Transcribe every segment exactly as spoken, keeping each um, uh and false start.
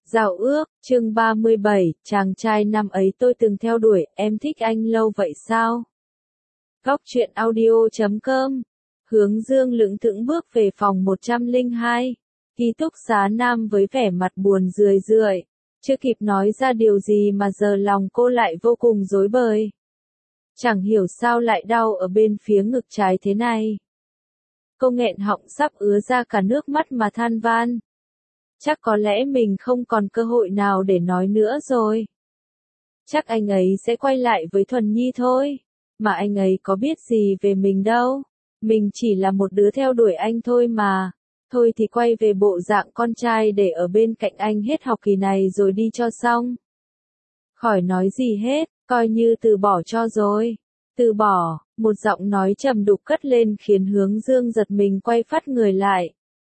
Giao ước, chương ba mươi bảy, chàng trai năm ấy tôi từng theo đuổi, em thích anh lâu vậy sao? Góc truyện audio chấm com. Hướng Dương lững thững bước về phòng một trăm lẻ hai. Ký túc xá nam với vẻ mặt buồn rười rượi. Chưa kịp nói ra điều gì mà giờ lòng cô lại vô cùng rối bời. Chẳng hiểu sao lại đau ở bên phía ngực trái thế này. Cô nghẹn họng sắp ứa ra cả nước mắt mà than van. Chắc có lẽ mình không còn cơ hội nào để nói nữa rồi. Chắc anh ấy sẽ quay lại với Thuần Nhi thôi. Mà anh ấy có biết gì về mình đâu. Mình chỉ là một đứa theo đuổi anh thôi mà. Thôi thì quay về bộ dạng con trai để ở bên cạnh anh hết học kỳ này rồi đi cho xong. Khỏi nói gì hết, coi như từ bỏ cho rồi. Từ bỏ, một giọng nói trầm đục cất lên khiến Hướng Dương giật mình quay phát người lại.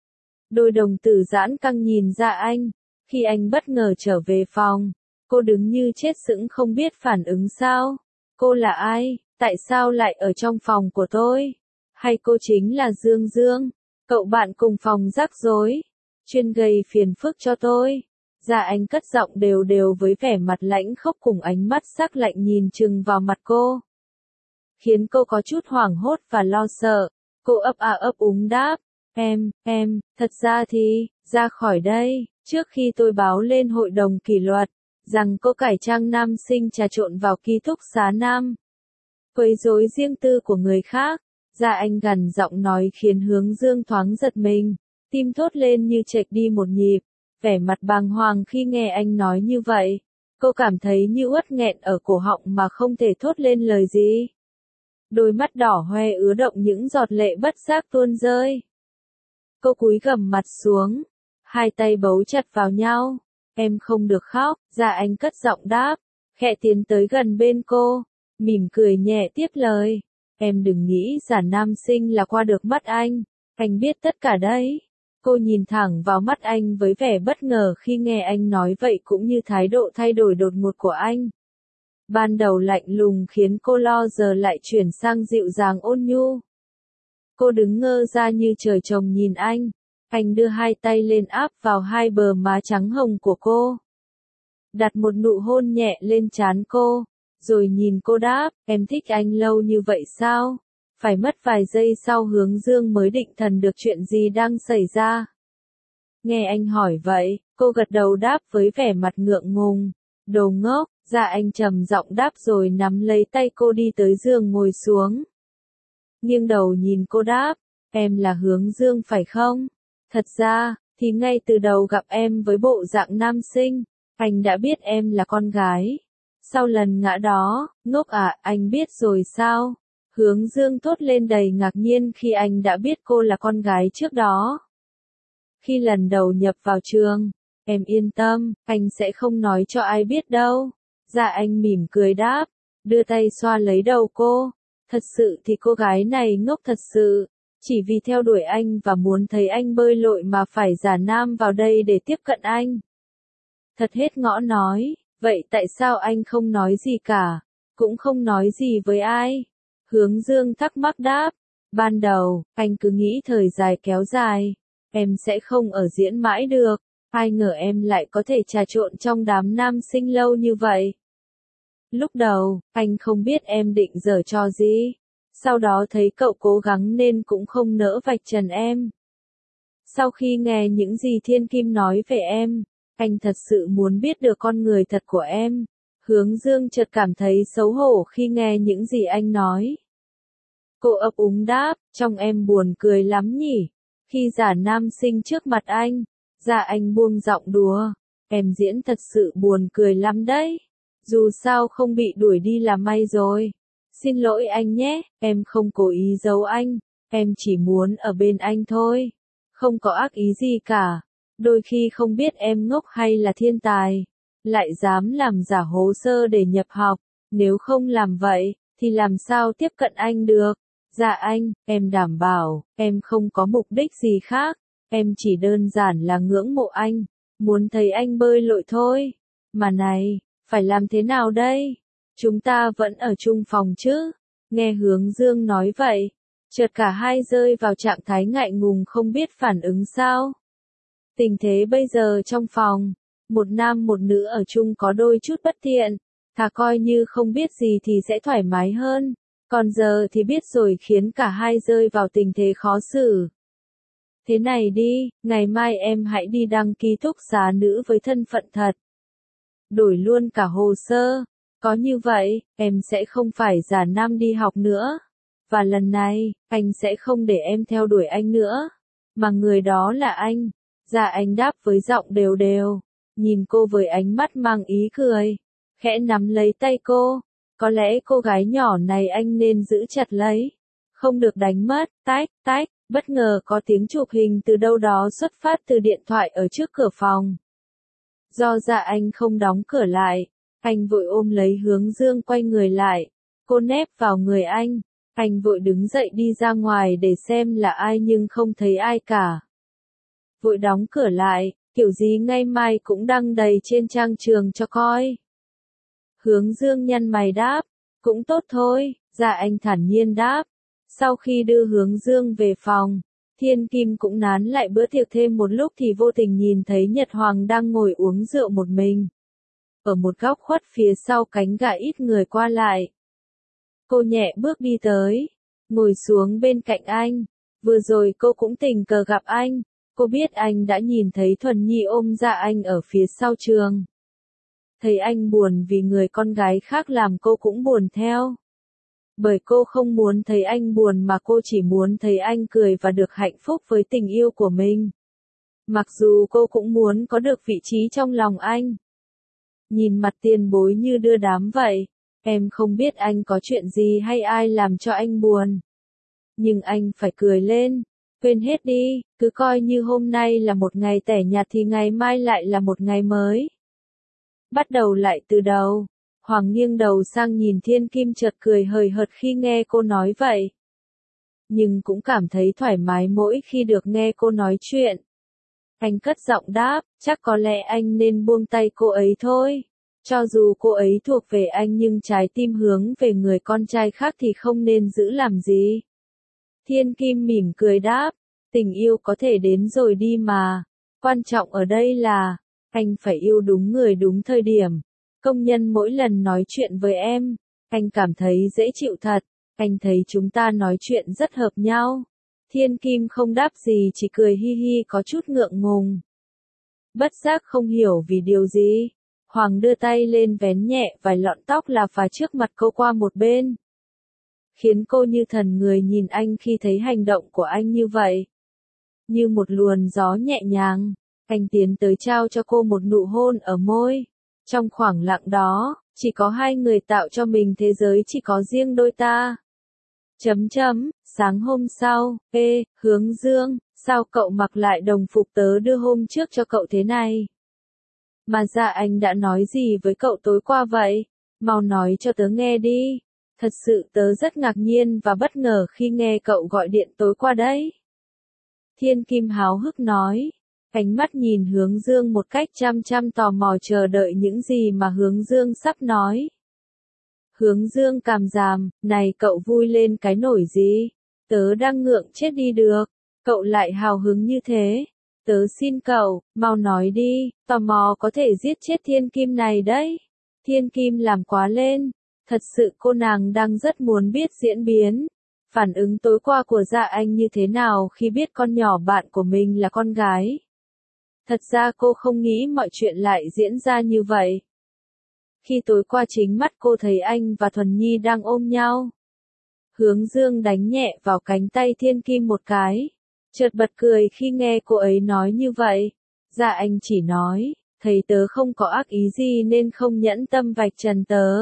Đôi đồng tử giãn căng nhìn ra anh. Khi anh bất ngờ trở về phòng, cô đứng như chết sững không biết phản ứng sao. Cô là ai? Tại sao lại ở trong phòng của tôi? Hay cô chính là Dương Dương, cậu bạn cùng phòng rắc rối, chuyên gây phiền phức cho tôi? Dạ anh cất giọng đều đều với vẻ mặt lãnh khốc cùng ánh mắt sắc lạnh nhìn chừng vào mặt cô. Khiến cô có chút hoảng hốt và lo sợ. Cô ấp a ấp úng đáp. Em, em, thật ra thì, ra khỏi đây, trước khi tôi báo lên hội đồng kỷ luật, rằng cô cải trang nam sinh trà trộn vào ký túc xá nam. Quấy rối riêng tư của người khác, ra anh gằn giọng nói khiến Hướng Dương thoáng giật mình, tim thốt lên như chệch đi một nhịp, vẻ mặt bàng hoàng khi nghe anh nói như vậy. Cô cảm thấy như uất nghẹn ở cổ họng mà không thể thốt lên lời gì. Đôi mắt đỏ hoe ứa động những giọt lệ bất giác tuôn rơi. Cô cúi gằm mặt xuống, hai tay bấu chặt vào nhau. Em không được khóc, dạ anh cất giọng đáp, khẽ tiến tới gần bên cô, mỉm cười nhẹ tiếp lời. Em đừng nghĩ giả nam sinh là qua được mắt anh, anh biết tất cả đấy. Cô nhìn thẳng vào mắt anh với vẻ bất ngờ khi nghe anh nói vậy cũng như thái độ thay đổi đột ngột của anh. Ban đầu lạnh lùng khiến cô lo giờ lại chuyển sang dịu dàng ôn nhu. Cô đứng ngơ ra như trời trồng nhìn anh. Anh đưa hai tay lên áp vào hai bờ má trắng hồng của cô. Đặt một nụ hôn nhẹ lên trán cô. Rồi nhìn cô đáp, em thích anh lâu như vậy sao? Phải mất vài giây sau Hướng Dương mới định thần được chuyện gì đang xảy ra. Nghe anh hỏi vậy, cô gật đầu đáp với vẻ mặt ngượng ngùng. Đồ ngốc, dạ anh trầm giọng đáp rồi nắm lấy tay cô đi tới giường ngồi xuống. Nghiêng đầu nhìn cô đáp, em là Hướng Dương phải không? Thật ra, thì ngay từ đầu gặp em với bộ dạng nam sinh, anh đã biết em là con gái. Sau lần ngã đó, ngốc à, anh biết rồi sao? Hướng Dương thốt lên đầy ngạc nhiên khi anh đã biết cô là con gái trước đó. Khi lần đầu nhập vào trường, em yên tâm, anh sẽ không nói cho ai biết đâu. Dạ anh mỉm cười đáp, đưa tay xoa lấy đầu cô. Thật sự thì cô gái này ngốc thật sự, chỉ vì theo đuổi anh và muốn thấy anh bơi lội mà phải giả nam vào đây để tiếp cận anh. Thật hết ngõ nói, vậy tại sao anh không nói gì cả, cũng không nói gì với ai? Hướng Dương thắc mắc đáp, ban đầu, anh cứ nghĩ thời dài kéo dài, em sẽ không ở diễn mãi được, ai ngờ em lại có thể trà trộn trong đám nam sinh lâu như vậy. Lúc đầu, anh không biết em định giở trò gì. Sau đó thấy cậu cố gắng nên cũng không nỡ vạch trần em. Sau khi nghe những gì Thiên Kim nói về em, anh thật sự muốn biết được con người thật của em. Hướng Dương chợt cảm thấy xấu hổ khi nghe những gì anh nói. Cô ấp úng đáp, trong em buồn cười lắm nhỉ. Khi giả nam sinh trước mặt anh, dạ anh buông giọng đùa. Em diễn thật sự buồn cười lắm đấy. Dù sao không bị đuổi đi là may rồi. Xin lỗi anh nhé, em không cố ý giấu anh, em chỉ muốn ở bên anh thôi. Không có ác ý gì cả. Đôi khi không biết em ngốc hay là thiên tài, lại dám làm giả hồ sơ để nhập học. Nếu không làm vậy, thì làm sao tiếp cận anh được? Dạ anh, em đảm bảo, em không có mục đích gì khác. Em chỉ đơn giản là ngưỡng mộ anh, muốn thấy anh bơi lội thôi. Mà này, phải làm thế nào đây? Chúng ta vẫn ở chung phòng chứ? Nghe Hướng Dương nói vậy, chợt cả hai rơi vào trạng thái ngại ngùng không biết phản ứng sao. Tình thế bây giờ trong phòng, Một nam một nữ ở chung có đôi chút bất tiện, thà coi như không biết gì thì sẽ thoải mái hơn, còn giờ thì biết rồi khiến cả hai rơi vào tình thế khó xử. Thế này đi, ngày mai em hãy đi đăng ký túc xá nữ với thân phận thật. Đổi luôn cả hồ sơ, có như vậy, em sẽ không phải giả nam đi học nữa. Và lần này, anh sẽ không để em theo đuổi anh nữa, mà người đó là anh. Dạ anh đáp với giọng đều đều, nhìn cô với ánh mắt mang ý cười, khẽ nắm lấy tay cô. Có lẽ cô gái nhỏ này anh nên giữ chặt lấy, không được đánh mất. Tách, tách, bất ngờ có tiếng chụp hình từ đâu đó xuất phát từ điện thoại ở trước cửa phòng. Do dạ anh không đóng cửa lại, anh vội ôm lấy Hướng Dương quay người lại, cô nép vào người anh. Anh vội đứng dậy đi ra ngoài để xem là ai nhưng không thấy ai cả. Vội đóng cửa lại, kiểu gì ngay mai cũng đăng đầy trên trang trường cho coi. Hướng Dương nhăn mày đáp, cũng tốt thôi, dạ anh thản nhiên đáp. Sau khi đưa Hướng Dương về phòng, Thiên Kim cũng nán lại bữa tiệc thêm một lúc thì vô tình nhìn thấy Nhật Hoàng đang ngồi uống rượu một mình. Ở một góc khuất phía sau cánh gà ít người qua lại. Cô nhẹ bước đi tới, ngồi xuống bên cạnh anh. Vừa rồi cô cũng tình cờ gặp anh, cô biết anh đã nhìn thấy Thuần Nhi ôm dạ anh ở phía sau trường. Thấy anh buồn vì người con gái khác làm cô cũng buồn theo. Bởi cô không muốn thấy anh buồn mà cô chỉ muốn thấy anh cười và được hạnh phúc với tình yêu của mình. Mặc dù cô cũng muốn có được vị trí trong lòng anh. Nhìn mặt tiền bối như đưa đám vậy, em không biết anh có chuyện gì hay ai làm cho anh buồn. Nhưng anh phải cười lên, quên hết đi, cứ coi như hôm nay là một ngày tẻ nhạt thì ngày mai lại là một ngày mới. Bắt đầu lại từ đầu. Hoàng nghiêng đầu sang nhìn Thiên Kim chợt cười hời hợt khi nghe cô nói vậy. Nhưng cũng cảm thấy thoải mái mỗi khi được nghe cô nói chuyện. Anh cất giọng đáp, chắc có lẽ anh nên buông tay cô ấy thôi. Cho dù cô ấy thuộc về anh nhưng trái tim hướng về người con trai khác thì không nên giữ làm gì. Thiên Kim mỉm cười đáp, tình yêu có thể đến rồi đi mà. Quan trọng ở đây là, anh phải yêu đúng người đúng thời điểm. Công nhân mỗi lần nói chuyện với em, anh cảm thấy dễ chịu thật, anh thấy chúng ta nói chuyện rất hợp nhau. Thiên Kim không đáp gì chỉ cười hi hi có chút ngượng ngùng. Bất giác không hiểu vì điều gì, Hoàng đưa tay lên vén nhẹ vài lọn tóc là phà trước mặt cô qua một bên. Khiến cô như thần người nhìn anh khi thấy hành động của anh như vậy. Như một luồn gió nhẹ nhàng, anh tiến tới trao cho cô một nụ hôn ở môi. Trong khoảng lặng đó, chỉ có hai người tạo cho mình thế giới chỉ có riêng đôi ta. Chấm chấm, sáng hôm sau, ê, Hướng Dương, sao cậu mặc lại đồng phục tớ đưa hôm trước cho cậu thế này? Mà dạ anh đã nói gì với cậu tối qua vậy? Mau nói cho tớ nghe đi. Thật sự tớ rất ngạc nhiên và bất ngờ khi nghe cậu gọi điện tối qua đấy. Thiên Kim háo hức nói. Ánh mắt nhìn Hướng Dương một cách chăm chăm tò mò chờ đợi những gì mà Hướng Dương sắp nói. Hướng Dương càm ràm, này cậu vui lên cái nổi gì? Tớ đang ngượng chết đi được, cậu lại hào hứng như thế. Tớ xin cậu, mau nói đi, tò mò có thể giết chết Thiên Kim này đấy. Thiên Kim làm quá lên, thật sự cô nàng đang rất muốn biết diễn biến. Phản ứng tối qua của dạ anh như thế nào khi biết con nhỏ bạn của mình là con gái. Thật ra cô không nghĩ mọi chuyện lại diễn ra như vậy. Khi tối qua chính mắt cô thấy anh và Thuần Nhi đang ôm nhau. Hướng Dương đánh nhẹ vào cánh tay Thiên Kim một cái. Chợt bật cười khi nghe cô ấy nói như vậy. Dạ anh chỉ nói, thầy tớ không có ác ý gì nên không nhẫn tâm vạch trần tớ.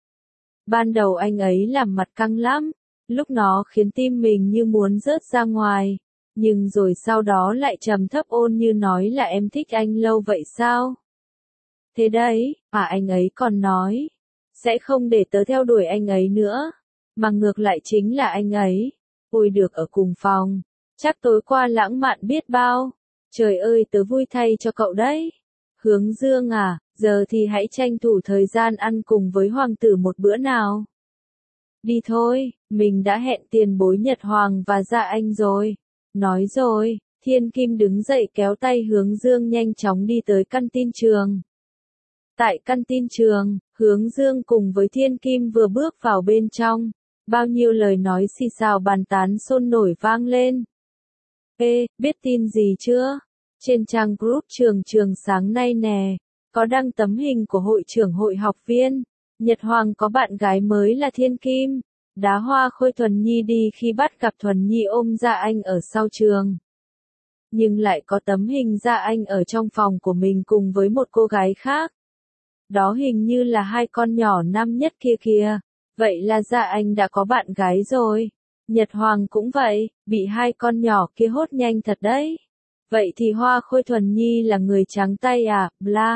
Ban đầu anh ấy làm mặt căng lắm, lúc nó khiến tim mình như muốn rớt ra ngoài. Nhưng rồi sau đó lại trầm thấp ôn như nói là em thích anh lâu vậy sao? Thế đấy, mà anh ấy còn nói, sẽ không để tớ theo đuổi anh ấy nữa, mà ngược lại chính là anh ấy, ôi được ở cùng phòng, chắc tối qua lãng mạn biết bao, trời ơi tớ vui thay cho cậu đấy. Hướng Dương à, giờ thì hãy tranh thủ thời gian ăn cùng với hoàng tử một bữa nào. Đi thôi, mình đã hẹn tiền bối Nhật Hoàng và dạ anh rồi. Nói rồi, Thiên Kim đứng dậy kéo tay Hướng Dương nhanh chóng đi tới căn tin trường. Tại căn tin trường, Hướng Dương cùng với Thiên Kim vừa bước vào bên trong. Bao nhiêu lời nói xì xào bàn tán sôi nổi vang lên. Ê, biết tin gì chưa? Trên trang group trường trường sáng nay nè, có đăng tấm hình của hội trưởng hội học viên. Nhật Hoàng có bạn gái mới là Thiên Kim. Đá hoa khôi Thuần Nhi đi khi bắt gặp Thuần Nhi ôm Dạ Anh ở sau trường. Nhưng lại có tấm hình Dạ Anh ở trong phòng của mình cùng với một cô gái khác. Đó hình như là hai con nhỏ năm nhất kia kìa. Vậy là Dạ Anh đã có bạn gái rồi. Nhật Hoàng cũng vậy, bị hai con nhỏ kia hốt nhanh thật đấy. Vậy thì Hoa Khôi Thuần Nhi là người trắng tay à, bla.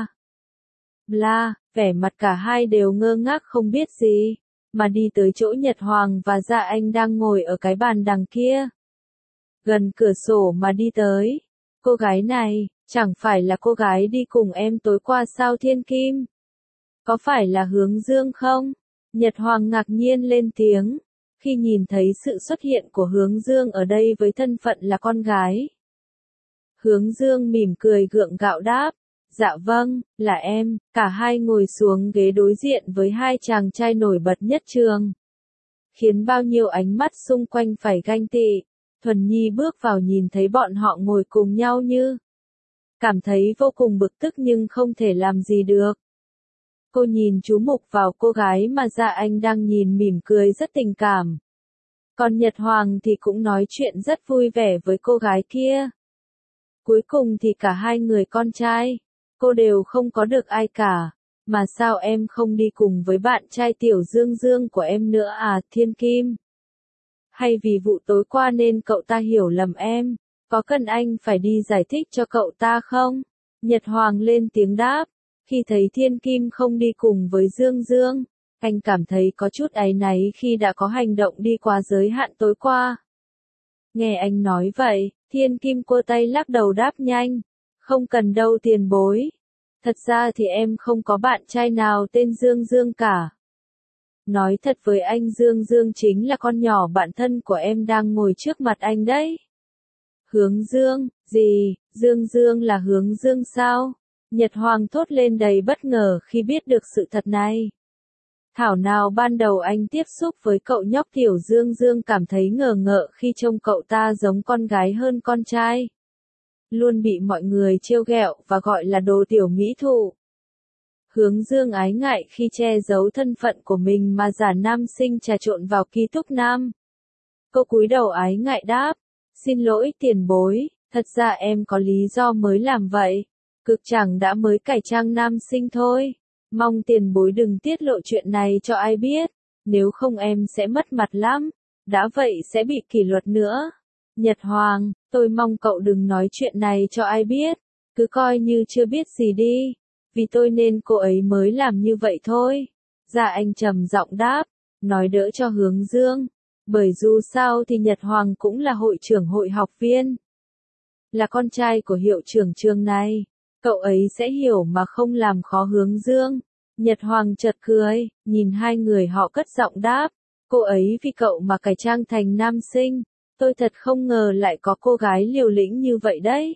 Bla, vẻ mặt cả hai đều ngơ ngác không biết gì. Mà đi tới chỗ Nhật Hoàng và Dạ Anh đang ngồi ở cái bàn đằng kia. Gần cửa sổ mà đi tới. Cô gái này, chẳng phải là cô gái đi cùng em tối qua sao Thiên Kim? Có phải là Hướng Dương không? Nhật Hoàng ngạc nhiên lên tiếng, khi nhìn thấy sự xuất hiện của Hướng Dương ở đây với thân phận là con gái. Hướng Dương mỉm cười gượng gạo đáp, dạ vâng, là em, cả hai ngồi xuống ghế đối diện với hai chàng trai nổi bật nhất trường. Khiến bao nhiêu ánh mắt xung quanh phải ganh tị. Thuần Nhi bước vào nhìn thấy bọn họ ngồi cùng nhau như cảm thấy vô cùng bực tức nhưng không thể làm gì được. Cô nhìn chú mục vào cô gái mà Dạ Anh đang nhìn mỉm cười rất tình cảm. Còn Nhật Hoàng thì cũng nói chuyện rất vui vẻ với cô gái kia. Cuối cùng thì cả hai người con trai, cô đều không có được ai cả. Mà sao em không đi cùng với bạn trai Tiểu Dương Dương của em nữa à, Thiên Kim? Hay vì vụ tối qua nên cậu ta hiểu lầm em? Có cần anh phải đi giải thích cho cậu ta không? Nhật Hoàng lên tiếng đáp. Khi thấy Thiên Kim không đi cùng với Dương Dương, anh cảm thấy có chút áy náy khi đã có hành động đi quá giới hạn tối qua. Nghe anh nói vậy, Thiên Kim cua tay lắc đầu đáp nhanh. Không cần đâu tiền bối. Thật ra thì em không có bạn trai nào tên Dương Dương cả. Nói thật với anh, Dương Dương chính là con nhỏ bạn thân của em đang ngồi trước mặt anh đấy. Hướng Dương, gì, Dương Dương là Hướng Dương sao? Nhật Hoàng thốt lên đầy bất ngờ khi biết được sự thật này. Thảo nào ban đầu anh tiếp xúc với cậu nhóc Tiểu Dương Dương cảm thấy ngờ ngợ khi trông cậu ta giống con gái hơn con trai. Luôn bị mọi người trêu ghẹo và gọi là đồ tiểu mỹ thụ. Hướng Dương ái ngại khi che giấu thân phận của mình mà giả nam sinh trà trộn vào ký túc nam. Cô cúi đầu ái ngại đáp, xin lỗi tiền bối, thật ra em có lý do mới làm vậy. Cực chẳng đã mới cải trang nam sinh thôi. Mong tiền bối đừng tiết lộ chuyện này cho ai biết. Nếu không em sẽ mất mặt lắm. Đã vậy sẽ bị kỷ luật nữa. Nhật Hoàng, tôi mong cậu đừng nói chuyện này cho ai biết. Cứ coi như chưa biết gì đi. Vì tôi nên cô ấy mới làm như vậy thôi. Dạ anh trầm giọng đáp. Nói đỡ cho Hướng Dương. Bởi dù sao thì Nhật Hoàng cũng là hội trưởng hội học viên. Là con trai của hiệu trưởng trường này. Cậu ấy sẽ hiểu mà không làm khó Hướng Dương. Nhật Hoàng chợt cười, nhìn hai người họ cất giọng đáp. Cô ấy vì cậu mà cải trang thành nam sinh. Tôi thật không ngờ lại có cô gái liều lĩnh như vậy đấy.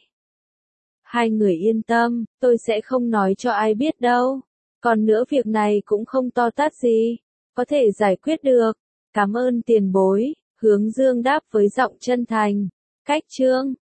Hai người yên tâm, tôi sẽ không nói cho ai biết đâu. Còn nữa việc này cũng không to tát gì. Có thể giải quyết được. Cảm ơn tiền bối. Hướng Dương đáp với giọng chân thành. Cách chương.